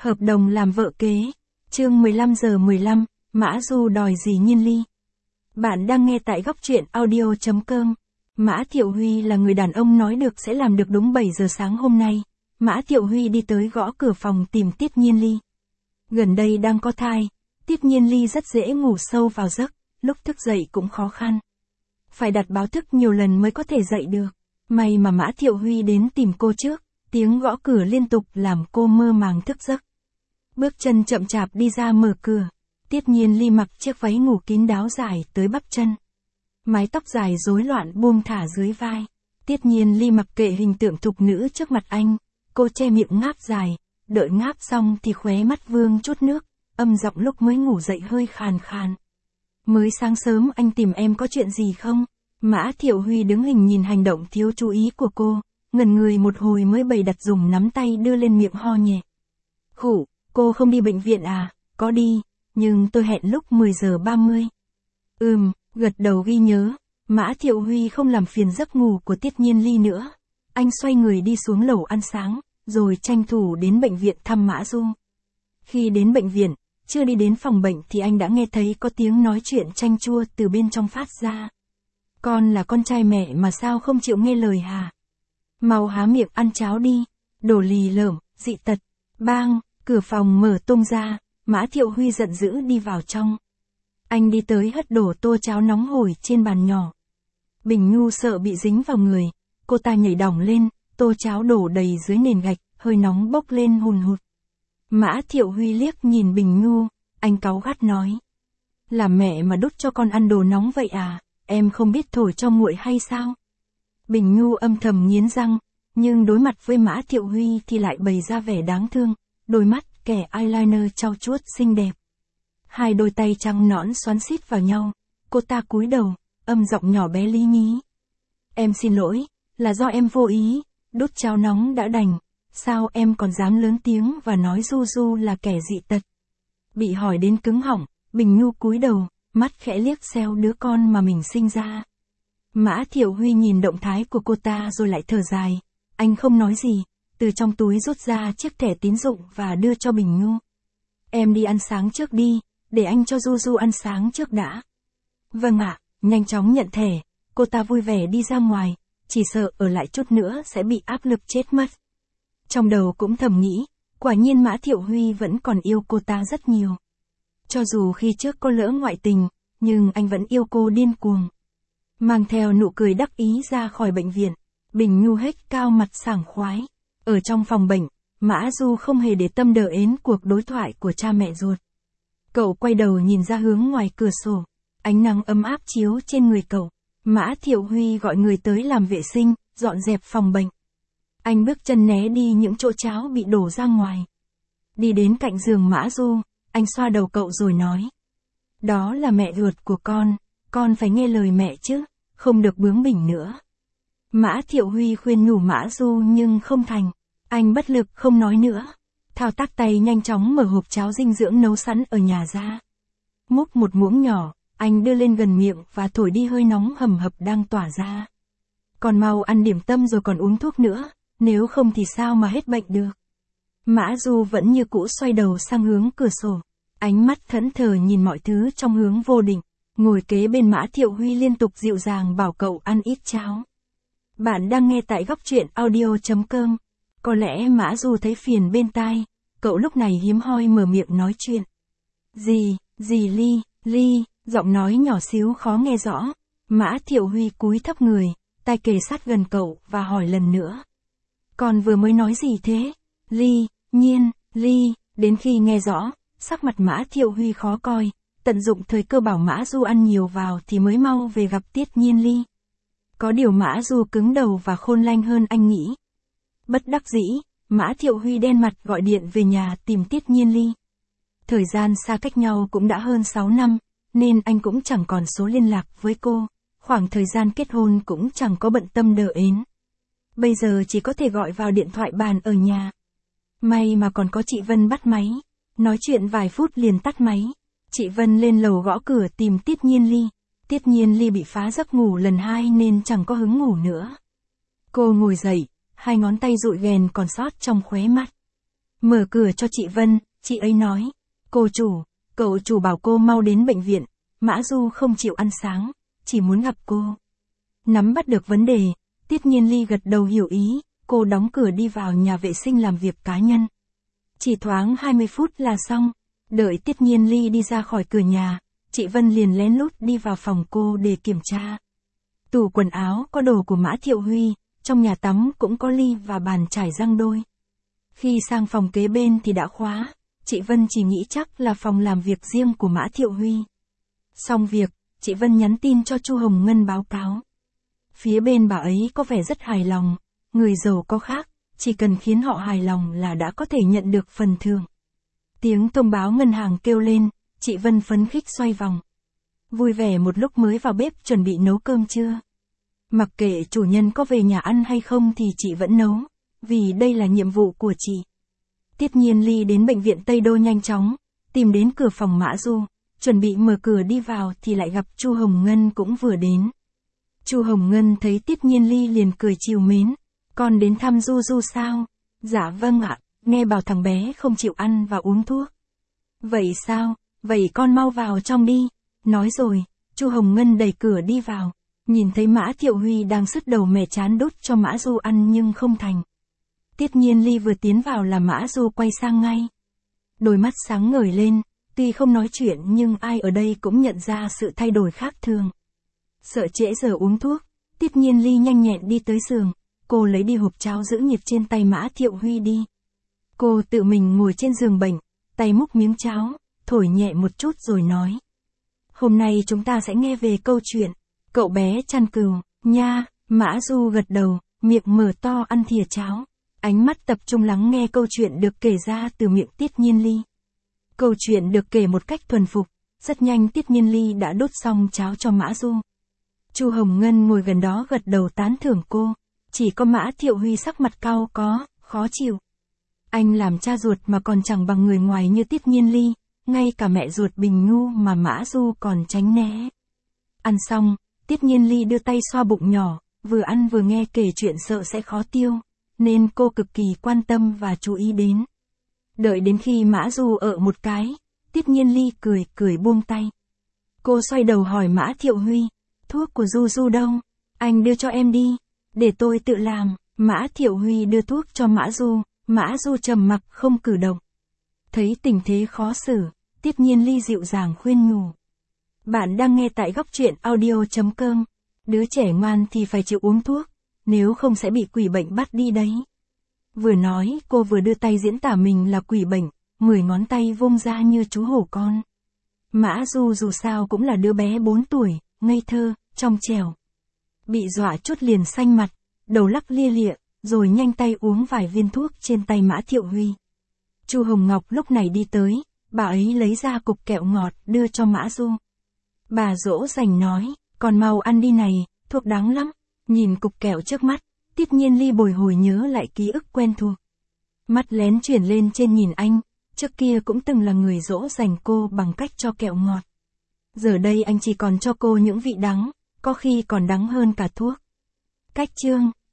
Hợp đồng làm vợ kế. Chương 15:15, Mã Du đòi gì Nhiên Ly. Bạn đang nghe tại góc truyện audio.com. Mã Thiệu Huy là người đàn ông nói được sẽ làm được đúng 7 giờ sáng hôm nay. Mã Thiệu Huy đi tới gõ cửa phòng tìm Tiết Nhiên Ly. Gần đây đang có thai, Tiết Nhiên Ly rất dễ ngủ sâu vào giấc, lúc thức dậy cũng khó khăn. Phải đặt báo thức nhiều lần mới có thể dậy được. May mà Mã Thiệu Huy đến tìm cô trước, tiếng gõ cửa liên tục làm cô mơ màng thức giấc. Bước chân chậm chạp đi ra mở cửa. Tiết Nhiên Ly mặc chiếc váy ngủ kín đáo dài tới bắp chân. Mái tóc dài rối loạn buông thả dưới vai. Tiết Nhiên Ly mặc kệ hình tượng thục nữ trước mặt anh. Cô che miệng ngáp dài, đợi ngáp xong thì khóe mắt vương chút nước, âm giọng lúc mới ngủ dậy hơi khàn khàn. Mới sáng sớm anh tìm em có chuyện gì không? Mã Thiệu Huy đứng hình nhìn hành động thiếu chú ý của cô, ngẩn người một hồi mới bày đặt dùng nắm tay đưa lên miệng ho nhẹ. Khủ, cô không đi bệnh viện à? Có đi, nhưng tôi hẹn lúc 10 giờ 30. Gật đầu ghi nhớ. Mã Thiệu Huy không làm phiền giấc ngủ của Tiết Nhiên Ly nữa. Anh xoay người đi xuống lầu ăn sáng, rồi tranh thủ đến bệnh viện thăm Mã Du. Khi đến bệnh viện, chưa đi đến phòng bệnh thì anh đã nghe thấy có tiếng nói chuyện chanh chua từ bên trong phát ra. Con là con trai mẹ mà sao không chịu nghe lời hả? Mau há miệng ăn cháo đi, đồ lì lởm, dị tật. Bang, cửa phòng mở tung ra, Mã Thiệu Huy giận dữ đi vào trong. Anh đi tới hất đổ tô cháo nóng hổi trên bàn nhỏ. Bình Nhu sợ bị dính vào người, cô ta nhảy đỏng lên, tô cháo đổ đầy dưới nền gạch, hơi nóng bốc lên hùn hụt. Mã Thiệu Huy liếc nhìn Bình Nhu, anh cáu gắt nói. Là mẹ mà đút cho con ăn đồ nóng vậy à, em không biết thổi cho nguội hay sao? Bình Nhu âm thầm nghiến răng, nhưng đối mặt với Mã Thiệu Huy thì lại bày ra vẻ đáng thương, đôi mắt kẻ eyeliner trau chuốt xinh đẹp. Hai đôi tay trắng nõn xoắn xít vào nhau, cô ta cúi đầu, âm giọng nhỏ bé lý nhí. Em xin lỗi, là do em vô ý, đút cháo nóng đã đành, sao em còn dám lớn tiếng và nói Du Du là kẻ dị tật. Bị hỏi đến cứng họng, Bình Nhu cúi đầu, mắt khẽ liếc xéo đứa con mà mình sinh ra. Mã Thiệu Huy nhìn động thái của cô ta rồi lại thở dài, anh không nói gì, từ trong túi rút ra chiếc thẻ tín dụng và đưa cho Bình Nhu. Em đi ăn sáng trước đi, để anh cho Du Du ăn sáng trước đã. Vâng ạ, nhanh chóng nhận thẻ, cô ta vui vẻ đi ra ngoài, chỉ sợ ở lại chút nữa sẽ bị áp lực chết mất. Trong đầu cũng thầm nghĩ, quả nhiên Mã Thiệu Huy vẫn còn yêu cô ta rất nhiều. Cho dù khi trước cô lỡ ngoại tình, nhưng anh vẫn yêu cô điên cuồng. Mang theo nụ cười đắc ý ra khỏi bệnh viện, Bình Nhu hếch cao mặt sảng khoái. Ở trong phòng bệnh, Mã Du không hề để tâm đờ ến cuộc đối thoại của cha mẹ ruột. Cậu quay đầu nhìn ra hướng ngoài cửa sổ, ánh nắng ấm áp chiếu trên người cậu. Mã Thiệu Huy gọi người tới làm vệ sinh, dọn dẹp phòng bệnh. Anh bước chân né đi những chỗ cháo bị đổ ra ngoài. Đi đến cạnh giường Mã Du, anh xoa đầu cậu rồi nói. Đó là mẹ ruột của con phải nghe lời mẹ chứ, không được bướng bỉnh nữa. Mã Thiệu Huy khuyên nhủ Mã Du nhưng không thành. Anh bất lực không nói nữa. Thao tác tay nhanh chóng mở hộp cháo dinh dưỡng nấu sẵn ở nhà ra. Múc một muỗng nhỏ, anh đưa lên gần miệng và thổi đi hơi nóng hầm hập đang tỏa ra. Còn mau ăn điểm tâm rồi còn uống thuốc nữa, nếu không thì sao mà hết bệnh được. Mã Du vẫn như cũ xoay đầu sang hướng cửa sổ. Ánh mắt thẫn thờ nhìn mọi thứ trong hướng vô định. Ngồi kế bên Mã Thiệu Huy liên tục dịu dàng bảo cậu ăn ít cháo. Bạn đang nghe tại góc truyện audio.com. Có lẽ Mã Du thấy phiền bên tai, cậu lúc này hiếm hoi mở miệng nói chuyện. Gì Ly, giọng nói nhỏ xíu khó nghe rõ. Mã Thiệu Huy cúi thấp người, tai kề sát gần cậu và hỏi lần nữa. Con vừa mới nói gì thế? Ly, đến khi nghe rõ, sắc mặt Mã Thiệu Huy khó coi, tận dụng thời cơ bảo Mã Du ăn nhiều vào thì mới mau về gặp Tiết Nhiên Ly. Có điều Mã Du cứng đầu và khôn lanh hơn anh nghĩ. Bất đắc dĩ, Mã Thiệu Huy đen mặt gọi điện về nhà tìm Tiết Nhiên Ly. Thời gian xa cách nhau cũng đã hơn 6 năm, nên anh cũng chẳng còn số liên lạc với cô, khoảng thời gian kết hôn cũng chẳng có bận tâm đờ ến. Bây giờ chỉ có thể gọi vào điện thoại bàn ở nhà. May mà còn có chị Vân bắt máy, nói chuyện vài phút liền tắt máy. Chị Vân lên lầu gõ cửa tìm Tiết Nhiên Ly. Tiết Nhiên Ly bị phá giấc ngủ lần 2 nên chẳng có hứng ngủ nữa. Cô ngồi dậy, hai ngón tay dụi ghèn còn sót trong khóe mắt. mở cửa cho chị Vân, chị ấy nói, cô chủ, cậu chủ bảo cô mau đến bệnh viện, Mã Du không chịu ăn sáng, chỉ muốn gặp cô. Nắm bắt được vấn đề, Tiết Nhiên Ly gật đầu hiểu ý, cô đóng cửa đi vào nhà vệ sinh làm việc cá nhân. Chỉ thoáng 20 phút là xong, đợi Tiết Nhiên Ly đi ra khỏi cửa nhà, chị Vân liền lén lút đi vào phòng cô để kiểm tra. Tủ quần áo có đồ của Mã Thiệu Huy, trong nhà tắm cũng có ly và bàn chải răng đôi. Khi sang phòng kế bên thì đã khóa, chị Vân chỉ nghĩ chắc là phòng làm việc riêng của Mã Thiệu Huy. Xong việc, chị Vân nhắn tin cho Chu Hồng Ngân báo cáo. Phía bên bà ấy có vẻ rất hài lòng, người giàu có khác, chỉ cần khiến họ hài lòng là đã có thể nhận được phần thưởng. Tiếng thông báo ngân hàng kêu lên, chị Vân phấn khích xoay vòng. Vui vẻ một lúc mới vào bếp chuẩn bị nấu cơm trưa. Mặc kệ chủ nhân có về nhà ăn hay không thì chị vẫn nấu, vì đây là nhiệm vụ của chị. Tiết Nhiên Ly đến bệnh viện Tây Đô nhanh chóng, tìm đến cửa phòng Mã Du, chuẩn bị mở cửa đi vào thì lại gặp Chu Hồng Ngân cũng vừa đến. Chu Hồng Ngân thấy Tiết Nhiên Ly liền cười trìu mến, con đến thăm Du Du sao? Dạ vâng ạ, nghe bảo thằng bé không chịu ăn và uống thuốc. Vậy sao, vậy con mau vào trong đi. Nói rồi, Chu Hồng Ngân đẩy cửa đi vào, nhìn thấy Mã Thiệu Huy đang sứt đầu mẻ chán đút cho Mã Du ăn nhưng không thành. Tiết Nhiên Ly vừa tiến vào là Mã Du quay sang ngay. Đôi mắt sáng ngời lên, tuy không nói chuyện nhưng ai ở đây cũng nhận ra sự thay đổi khác thường. Sợ trễ giờ uống thuốc, Tiết Nhiên Ly nhanh nhẹn đi tới giường, cô lấy đi hộp cháo giữ nhiệt trên tay Mã Thiệu Huy đi. Cô tự mình ngồi trên giường bệnh, tay múc miếng cháo, thổi nhẹ một chút rồi nói. Hôm nay chúng ta sẽ nghe về câu chuyện, cậu bé chăn cừu, nha. Mã Du gật đầu, miệng mở to ăn thìa cháo, ánh mắt tập trung lắng nghe câu chuyện được kể ra từ miệng Tiết Nhiên Ly. Câu chuyện được kể một cách thuần phục, rất nhanh Tiết Nhiên Ly đã đút xong cháo cho Mã Du. Chu Hồng Ngân ngồi gần đó gật đầu tán thưởng cô, chỉ có Mã Thiệu Huy sắc mặt cau có, khó chịu. Anh làm cha ruột mà còn chẳng bằng người ngoài như Tiết Nhiên Ly, ngay cả mẹ ruột Bình Nhu mà Mã Du còn tránh né. Ăn xong, Tiết Nhiên Ly đưa tay xoa bụng nhỏ, vừa ăn vừa nghe kể chuyện sợ sẽ khó tiêu, nên cô cực kỳ quan tâm và chú ý đến. Đợi đến khi Mã Du ợ một cái, Tiết Nhiên Ly cười buông tay. Cô xoay đầu hỏi Mã Thiệu Huy, thuốc của Du Du đâu? Anh đưa cho em đi, để tôi tự làm. Mã Thiệu Huy đưa thuốc cho Mã Du trầm mặc không cử động. Thấy tình thế khó xử, Tiết Nhiên Ly dịu dàng khuyên nhủ. Bạn đang nghe tại góc truyện audio.com. Đứa trẻ ngoan thì phải chịu uống thuốc, nếu không sẽ bị quỷ bệnh bắt đi đấy. Vừa nói, cô vừa đưa tay diễn tả mình là quỷ bệnh, 10 ngón tay vung ra như chú hổ con. Mã Du dù sao cũng là đứa bé 4 tuổi, ngây thơ, trong trẻo. Bị dọa chút liền xanh mặt, đầu lắc lia lịa, rồi nhanh tay uống vài viên thuốc trên tay Mã Thiệu Huy. Chu Hồng Ngọc lúc này đi tới, bà ấy lấy ra cục kẹo ngọt đưa cho Mã Du. Bà dỗ dành nói, còn mau ăn đi này, thuốc đắng lắm. Nhìn cục kẹo trước mắt, Tiết Nhiên Ly bồi hồi nhớ lại ký ức quen thuộc. Mắt lén chuyển lên trên nhìn anh, trước kia cũng từng là người dỗ dành cô bằng cách cho kẹo ngọt. Giờ đây anh chỉ còn cho cô những vị đắng, có khi còn đắng hơn cả thuốc. Cách chương